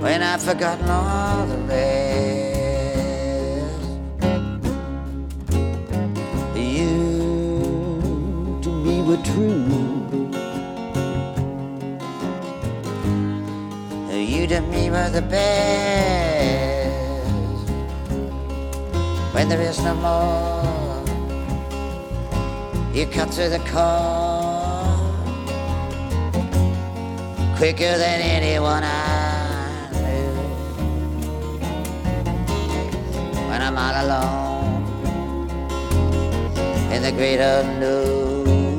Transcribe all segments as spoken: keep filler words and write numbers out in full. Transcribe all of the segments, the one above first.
when I've forgotten all the rest. You to me were true, you to me were the best. When there is no more, you cut through the core quicker than anyone I knew. When I'm all alone in the great unknown,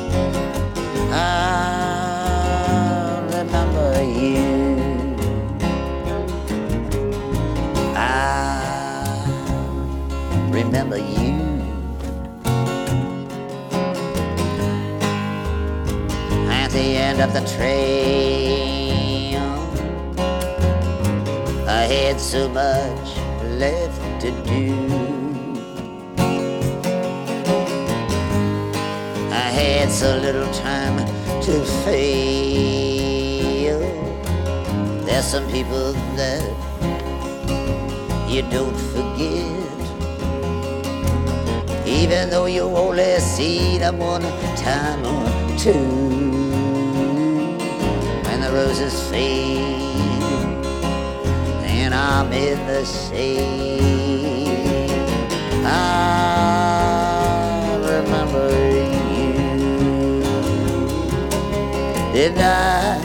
I'll remember you. I'll remember you. At the end of the trail, I had so much left to do. I had so little time to fail. There's some people that you don't forget, even though you only see them one time or two. When the roses fade and I'm in the shade, I'll remember you. Did I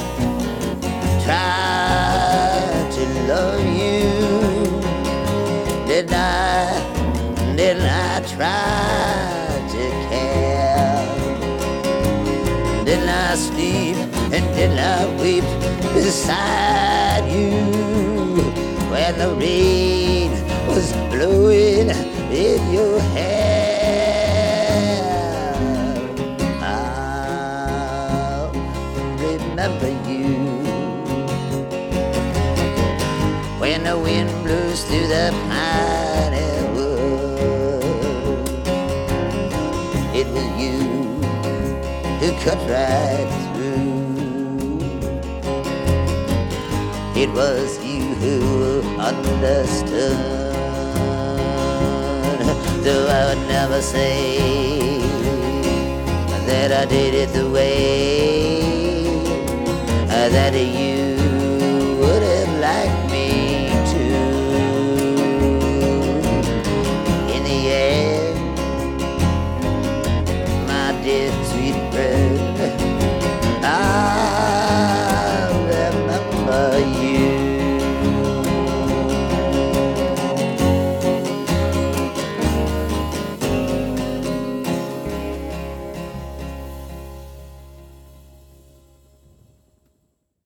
try to love you? Did I, did I try to care? Did I sleep and did I weep beside you when the rain was blowing in your hair? I'll remember you when the wind blows through the piney wood. It was you who cut right through. It was you who understood. Though I would never say that I did it the way that you